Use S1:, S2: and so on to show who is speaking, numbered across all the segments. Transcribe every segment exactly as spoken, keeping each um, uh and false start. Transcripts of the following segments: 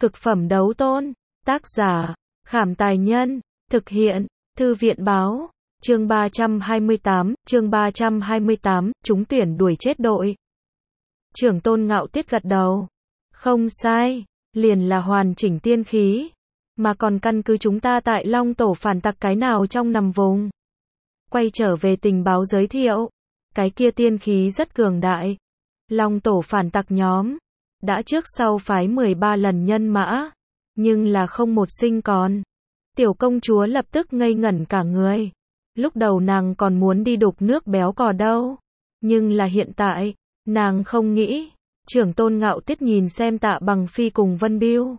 S1: Cực phẩm đấu tôn. Tác giả, Khảm Tài Nhân. Thực hiện, Thư viện Báo. Chương ba trăm hai mươi tám, chương ba trăm hai mươi tám, trúng tuyển đuổi chết đội. Trưởng Tôn Ngạo Tiết gật đầu. Không sai, liền là hoàn chỉnh tiên khí. Mà còn căn cứ chúng ta tại Long Tổ phản tặc cái nào trong nằm vùng. Quay trở về tình báo giới thiệu. Cái kia tiên khí rất cường đại. Long Tổ phản tặc nhóm. Đã trước sau phái mười ba lần nhân mã. Nhưng là không một sinh còn. Tiểu công chúa lập tức ngây ngẩn cả người. Lúc đầu nàng còn muốn đi đục nước béo cò đâu. Nhưng là hiện tại, nàng không nghĩ. Trưởng Tôn Ngạo Tiết nhìn xem Tạ Bằng Phi cùng Vân Biêu.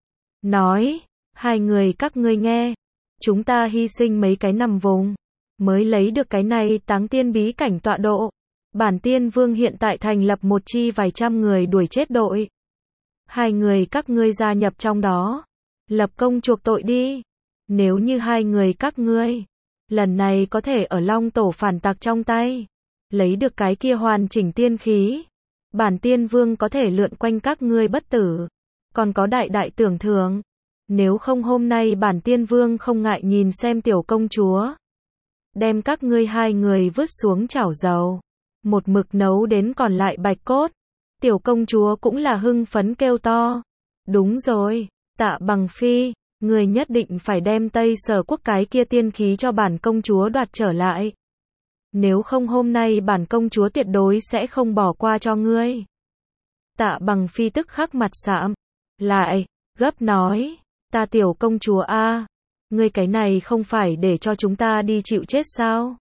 S1: Nói, hai người các ngươi nghe. Chúng ta hy sinh mấy cái nằm vùng. Mới lấy được cái này táng tiên bí cảnh tọa độ. Bản tiên vương hiện tại thành lập một chi vài trăm người đuổi chết đội. Hai người các ngươi gia nhập trong đó. Lập công chuộc tội đi. Nếu như hai người các ngươi lần này có thể ở Long Tổ phản tặc trong tay lấy được cái kia hoàn chỉnh tiên khí, bản tiên vương có thể lượn quanh các ngươi bất tử, còn có đại đại tưởng thưởng. Nếu không hôm nay bản tiên vương không ngại nhìn xem tiểu công chúa đem các ngươi hai người vứt xuống chảo dầu, một mực nấu đến còn lại bạch cốt. Tiểu công chúa cũng là hưng phấn kêu to. Đúng rồi, Tạ Bằng Phi, người nhất định phải đem Tây Sở Quốc cái kia tiên khí cho bản công chúa đoạt trở lại. Nếu không hôm nay bản công chúa tuyệt đối sẽ không bỏ qua cho ngươi. Tạ Bằng Phi tức khắc mặt sạm lại, gấp nói, ta tiểu công chúa a, ngươi cái này không phải để cho chúng ta đi chịu chết sao?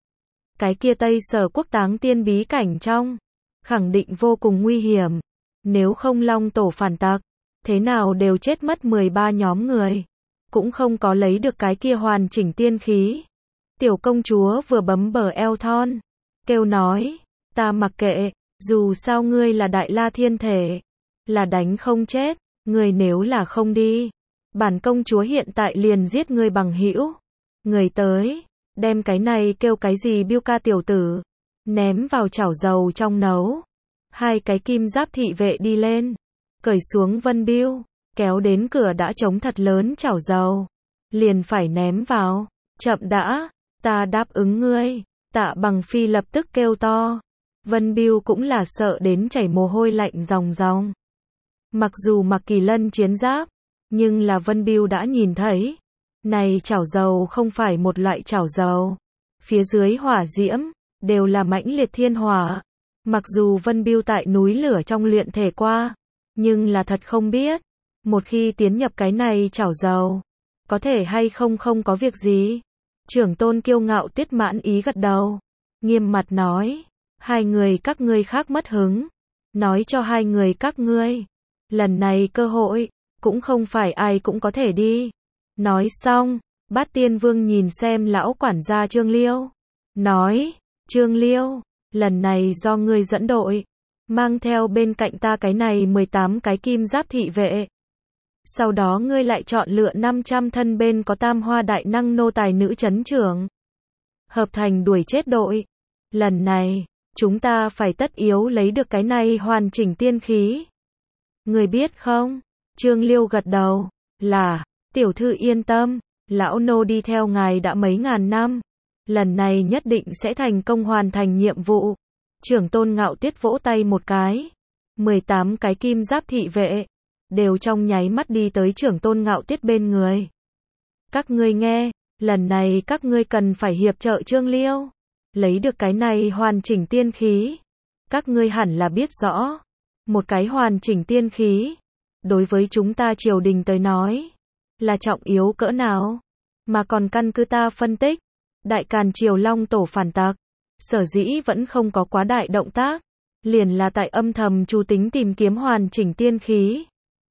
S1: Cái kia Tây Sở Quốc táng tiên bí cảnh trong, khẳng định vô cùng nguy hiểm. Nếu không Long Tổ phản tặc, thế nào đều chết mất mười ba nhóm người. Cũng không có lấy được cái kia hoàn chỉnh tiên khí. Tiểu công chúa vừa bấm bờ eo thon. Kêu nói, ta mặc kệ, dù sao ngươi là đại la thiên thể. Là đánh không chết, ngươi nếu là không đi. Bản công chúa hiện tại liền giết ngươi bằng hữu. Người tới, đem cái này kêu cái gì Biêu ca tiểu tử. Ném vào chảo dầu trong nấu. Hai cái kim giáp thị vệ đi lên. Cởi xuống Vân Biêu, kéo đến cửa đã trống thật lớn chảo dầu. Liền phải ném vào. Chậm đã, ta đáp ứng ngươi. Tạ Bằng Phi lập tức kêu to. Vân Biêu cũng là sợ đến chảy mồ hôi lạnh ròng ròng. Mặc dù mặc Kỳ Lân chiến giáp, nhưng là Vân Biêu đã nhìn thấy. Này chảo dầu không phải một loại chảo dầu. Phía dưới hỏa diễm, đều là mãnh liệt thiên hỏa. Mặc dù Vân Biêu tại núi lửa trong luyện thể qua, nhưng là thật không biết, một khi tiến nhập cái này chảo dầu, có thể hay không không có việc gì. Trưởng Tôn kiêu ngạo Tiết mãn ý gật đầu, nghiêm mặt nói, hai người các ngươi khác mất hứng, nói cho hai người các ngươi, lần này cơ hội, cũng không phải ai cũng có thể đi. Nói xong, Bát Tiên Vương nhìn xem lão quản gia Trương Liêu, nói, Trương Liêu, lần này do ngươi dẫn đội, mang theo bên cạnh ta cái này mười tám cái kim giáp thị vệ. Sau đó ngươi lại chọn lựa năm trăm thân bên có tam hoa đại năng nô tài nữ chấn trưởng. Hợp thành đuổi chết đội. Lần này, chúng ta phải tất yếu lấy được cái này hoàn chỉnh tiên khí. Ngươi biết không? Trương Liêu gật đầu. Là, tiểu thư yên tâm, lão nô đi theo ngài đã mấy ngàn năm. Lần này nhất định sẽ thành công hoàn thành nhiệm vụ. Trưởng Tôn Ngạo Tiết vỗ tay một cái. mười tám cái kim giáp thị vệ. Đều trong nháy mắt đi tới trưởng Tôn Ngạo Tiết bên người. Các ngươi nghe. Lần này các ngươi cần phải hiệp trợ Trương Liêu. Lấy được cái này hoàn chỉnh tiên khí. Các ngươi hẳn là biết rõ. Một cái hoàn chỉnh tiên khí. Đối với chúng ta triều đình tới nói. Là trọng yếu cỡ nào. Mà còn căn cứ ta phân tích. Đại Càn Triều Long Tổ phản tặc. Sở dĩ vẫn không có quá đại động tác. Liền là tại âm thầm chu tính tìm kiếm hoàn chỉnh tiên khí.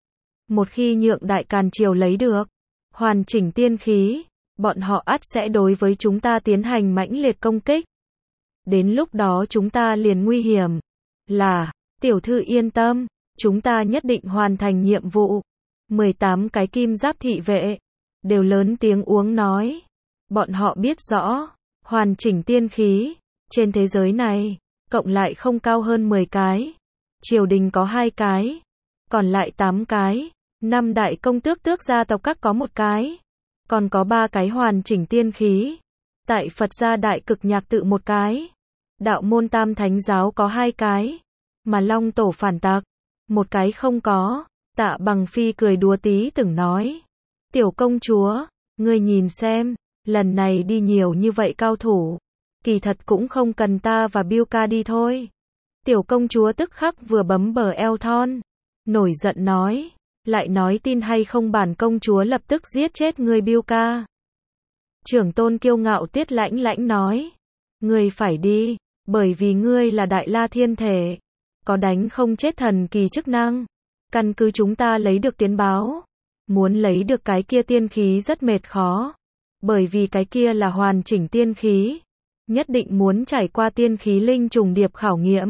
S1: Một khi nhượng Đại Càn Triều lấy được hoàn chỉnh tiên khí, bọn họ ắt sẽ đối với chúng ta tiến hành mãnh liệt công kích. Đến lúc đó chúng ta liền nguy hiểm. Là, tiểu thư yên tâm, chúng ta nhất định hoàn thành nhiệm vụ. mười tám cái kim giáp thị vệ đều lớn tiếng uống nói. Bọn họ biết rõ, hoàn chỉnh tiên khí trên thế giới này, cộng lại không cao hơn mười cái. Triều đình có hai cái, còn lại tám cái, Năm đại công tước tước gia tộc các có một cái. Còn có ba cái hoàn chỉnh tiên khí. Tại Phật gia đại cực nhạc tự một cái. Đạo môn tam thánh giáo có hai cái. Mà Long tổ phản tặc, một cái không có. Tạ Bằng Phi cười đùa tí từng nói. Tiểu công chúa, ngươi nhìn xem, lần này đi nhiều như vậy cao thủ. Kỳ thật cũng không cần ta và Bill ca đi thôi. Tiểu công chúa tức khắc vừa bấm bờ eo thon. Nổi giận nói. Lại nói tin hay không bản công chúa lập tức giết chết ngươi Bill ca. Trưởng tôn kiêu ngạo Tiết Lãnh Lãnh nói. Ngươi phải đi, bởi vì ngươi là đại la thiên thể. Có đánh không chết thần kỳ chức năng. Căn cứ chúng ta lấy được tiến báo. Muốn lấy được cái kia tiên khí rất mệt khó. Bởi vì cái kia là hoàn chỉnh tiên khí. Nhất định muốn trải qua tiên khí linh trùng điệp khảo nghiệm.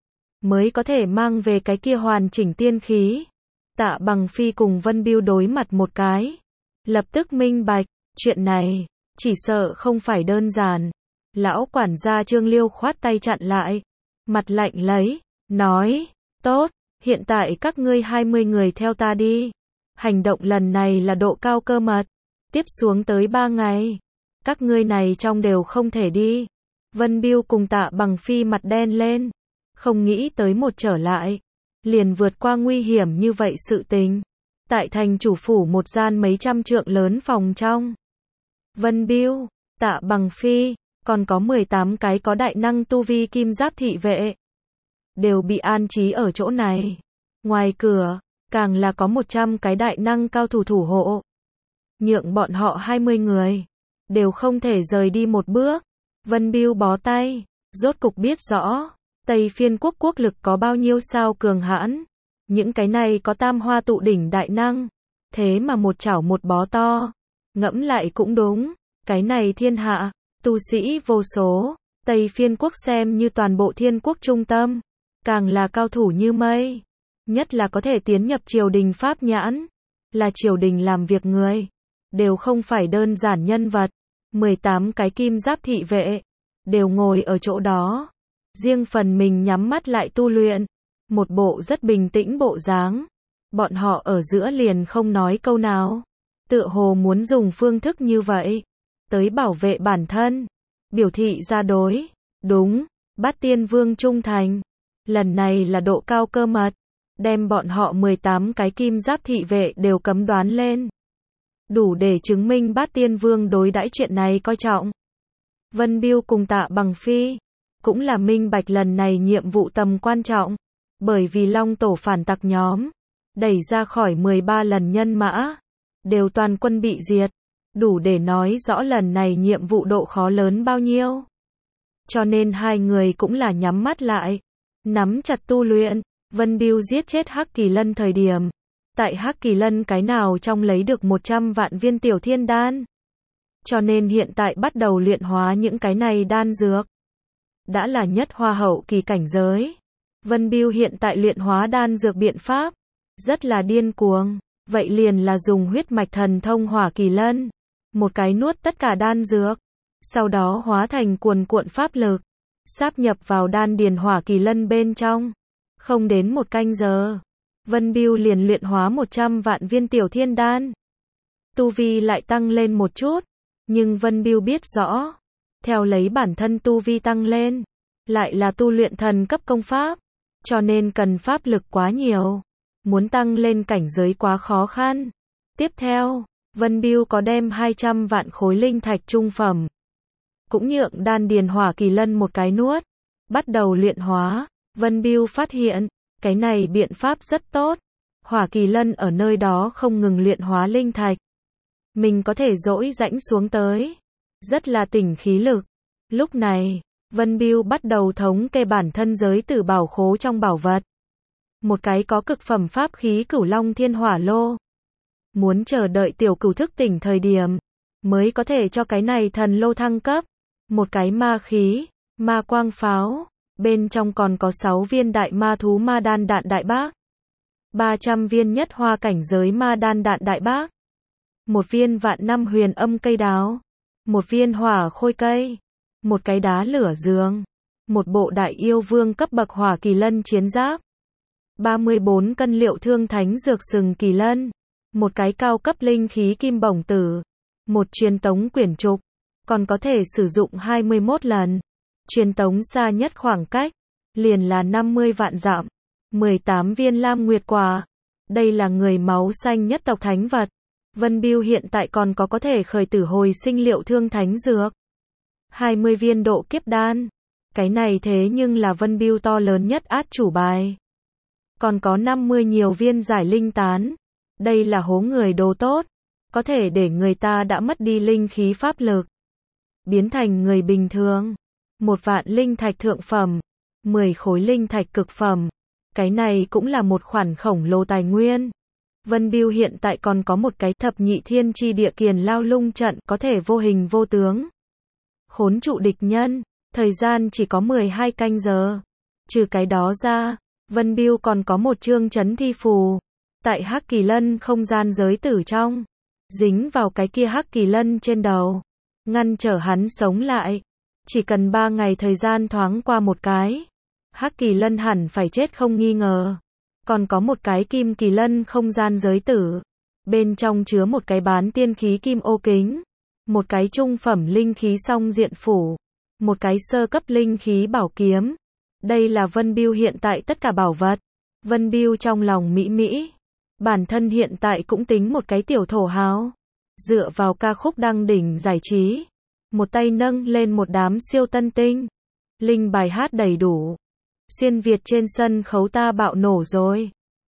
S1: Mới có thể mang về cái kia hoàn chỉnh tiên khí. Tạ Bằng Phi cùng Vân Biêu đối mặt một cái. Lập tức minh bạch. Chuyện này, chỉ sợ không phải đơn giản. Lão quản gia Trương Liêu khoát tay chặn lại. Mặt lạnh lấy. Nói. Tốt. Hiện tại các ngươi hai mươi người theo ta đi. Hành động lần này là độ cao cơ mật. Tiếp xuống tới ba ngày. Các ngươi này trong đều không thể đi. Vân Biêu cùng Tạ Bằng Phi mặt đen lên. Không nghĩ tới một trở lại. Liền vượt qua nguy hiểm như vậy sự tình. Tại thành chủ phủ một gian mấy trăm trượng lớn phòng trong. Vân Biêu, Tạ Bằng Phi, còn có mười tám cái có đại năng tu vi kim giáp thị vệ. Đều bị an trí ở chỗ này. Ngoài cửa, càng là có một trăm cái đại năng cao thủ thủ hộ. Nhượng bọn họ hai mươi người. Đều không thể rời đi một bước. Vân Biêu bó tay. Rốt cục biết rõ. Tây Phiên quốc quốc lực có bao nhiêu sao cường hãn. Những cái này có tam hoa tụ đỉnh đại năng. Thế mà một chảo một bó to. Ngẫm lại cũng đúng. Cái này thiên hạ. Tu sĩ vô số. Tây Phiên quốc xem như toàn bộ thiên quốc trung tâm. Càng là cao thủ như mây. Nhất là có thể tiến nhập triều đình pháp nhãn. Là triều đình làm việc người. Đều không phải đơn giản nhân vật. mười tám cái kim giáp thị vệ. Đều ngồi ở chỗ đó. Riêng phần mình nhắm mắt lại tu luyện. Một bộ rất bình tĩnh bộ dáng. Bọn họ ở giữa liền không nói câu nào. Tựa hồ muốn dùng phương thức như vậy. Tới bảo vệ bản thân. Biểu thị ra đối. Đúng. Bát Tiên Vương trung thành. Lần này là độ cao cơ mật. Đem bọn họ mười tám cái kim giáp thị vệ đều cấm đoán lên. Đủ để chứng minh Bát Tiên Vương đối đãi chuyện này coi trọng. Vân Biêu cùng Tạ Bằng Phi. Cũng là minh bạch lần này nhiệm vụ tầm quan trọng. Bởi vì Long tổ phản tặc nhóm. Đẩy ra khỏi mười ba lần nhân mã. Đều toàn quân bị diệt. Đủ để nói rõ lần này nhiệm vụ độ khó lớn bao nhiêu. Cho nên hai người cũng là nhắm mắt lại. Nắm chặt tu luyện. Vân Biêu giết chết Hắc Kỳ Lân thời điểm. Tại Hắc Kỳ Lân cái nào trong lấy được một trăm vạn viên tiểu thiên đan. Cho nên hiện tại bắt đầu luyện hóa những cái này đan dược. Đã là nhất hoa hậu kỳ cảnh giới. Vân Biêu hiện tại luyện hóa đan dược biện pháp. Rất là điên cuồng. Vậy liền là dùng huyết mạch thần thông Hỏa Kỳ Lân. Một cái nuốt tất cả đan dược. Sau đó hóa thành cuồn cuộn pháp lực. Sáp nhập vào đan điền Hỏa Kỳ Lân bên trong. Không đến một canh giờ. Vân Biêu liền luyện hóa một trăm vạn viên tiểu thiên đan. Tu vi lại tăng lên một chút. Nhưng Vân Biêu biết rõ. Theo lấy bản thân tu vi tăng lên. Lại là tu luyện thần cấp công pháp. Cho nên cần pháp lực quá nhiều. Muốn tăng lên cảnh giới quá khó khăn. Tiếp theo, Vân Biêu có đem hai trăm vạn khối linh thạch trung phẩm. Cũng nhượng đan điền Hỏa Kỳ Lân một cái nuốt. Bắt đầu luyện hóa. Vân Biêu phát hiện, cái này biện pháp rất tốt. Hỏa Kỳ Lân ở nơi đó không ngừng luyện hóa linh thạch. Mình có thể dỗi rãnh xuống tới. Rất là tỉnh khí lực. Lúc này, Vân Biêu bắt đầu thống kê bản thân giới tử bảo khố trong bảo vật. Một cái có cực phẩm pháp khí Cửu Long Thiên Hỏa Lô. Muốn chờ đợi tiểu cửu thức tỉnh thời điểm, mới có thể cho cái này thần lô thăng cấp. Một cái ma khí, ma quang pháo. Bên trong còn có sáu viên đại ma thú ma đan đạn đại bác. ba trăm viên nhất hoa cảnh giới ma đan đạn đại bác. Một viên vạn năm huyền âm cây đáo. Một viên hỏa khôi cây. Một cái đá lửa giường. Một bộ đại yêu vương cấp bậc Hỏa Kỳ Lân chiến giáp. ba mươi bốn cân liệu thương thánh dược sừng kỳ lân. một cái cao cấp linh khí kim bổng tử, một truyền tống quyển trục, còn có thể sử dụng hai mươi mốt lần. Truyền tống xa nhất khoảng cách, liền là năm mươi vạn dặm, mười tám viên lam nguyệt quả. Đây là người máu xanh nhất tộc thánh vật. Vân Bưu hiện tại còn có có thể khởi tử hồi sinh liệu thương thánh dược. hai mươi viên độ kiếp đan. Cái này thế nhưng là Vân Bưu to lớn nhất át chủ bài. Còn có năm mươi nhiều viên giải linh tán. Đây là hố người đồ tốt. Có thể để người ta đã mất đi linh khí pháp lực, biến thành người bình thường. Một vạn linh thạch thượng phẩm. mười khối linh thạch cực phẩm. Cái này cũng là một khoản khổng lồ tài nguyên. Vân Bưu hiện tại còn có một cái thập nhị thiên chi địa kiền lao lung trận có thể vô hình vô tướng khốn trụ địch nhân. Thời gian chỉ có mười hai canh giờ. Trừ cái đó ra, Vân Bưu còn có một chương chấn thi phù. Tại Hắc Kỳ Lân không gian giới tử trong. Dính vào cái kia Hắc Kỳ Lân trên đầu. Ngăn trở hắn sống lại. Chỉ cần ba ngày thời gian thoáng qua một cái. Hắc Kỳ Lân hẳn phải chết không nghi ngờ. Còn có một cái Kim Kỳ Lân không gian giới tử. Bên trong chứa một cái bán tiên khí kim ô kính. Một cái trung phẩm linh khí song diện phủ. Một cái sơ cấp linh khí bảo kiếm. Đây là Vân Bưu hiện tại tất cả bảo vật. Vân Bưu trong lòng mỹ mỹ. Bản thân hiện tại cũng tính một cái tiểu thổ hào. Dựa vào ca khúc đăng đỉnh giải trí. Một tay nâng lên một đám siêu tân tinh. Linh bài hát đầy đủ. Xuyên Việt trên sân khấu ta bạo nổ rồi.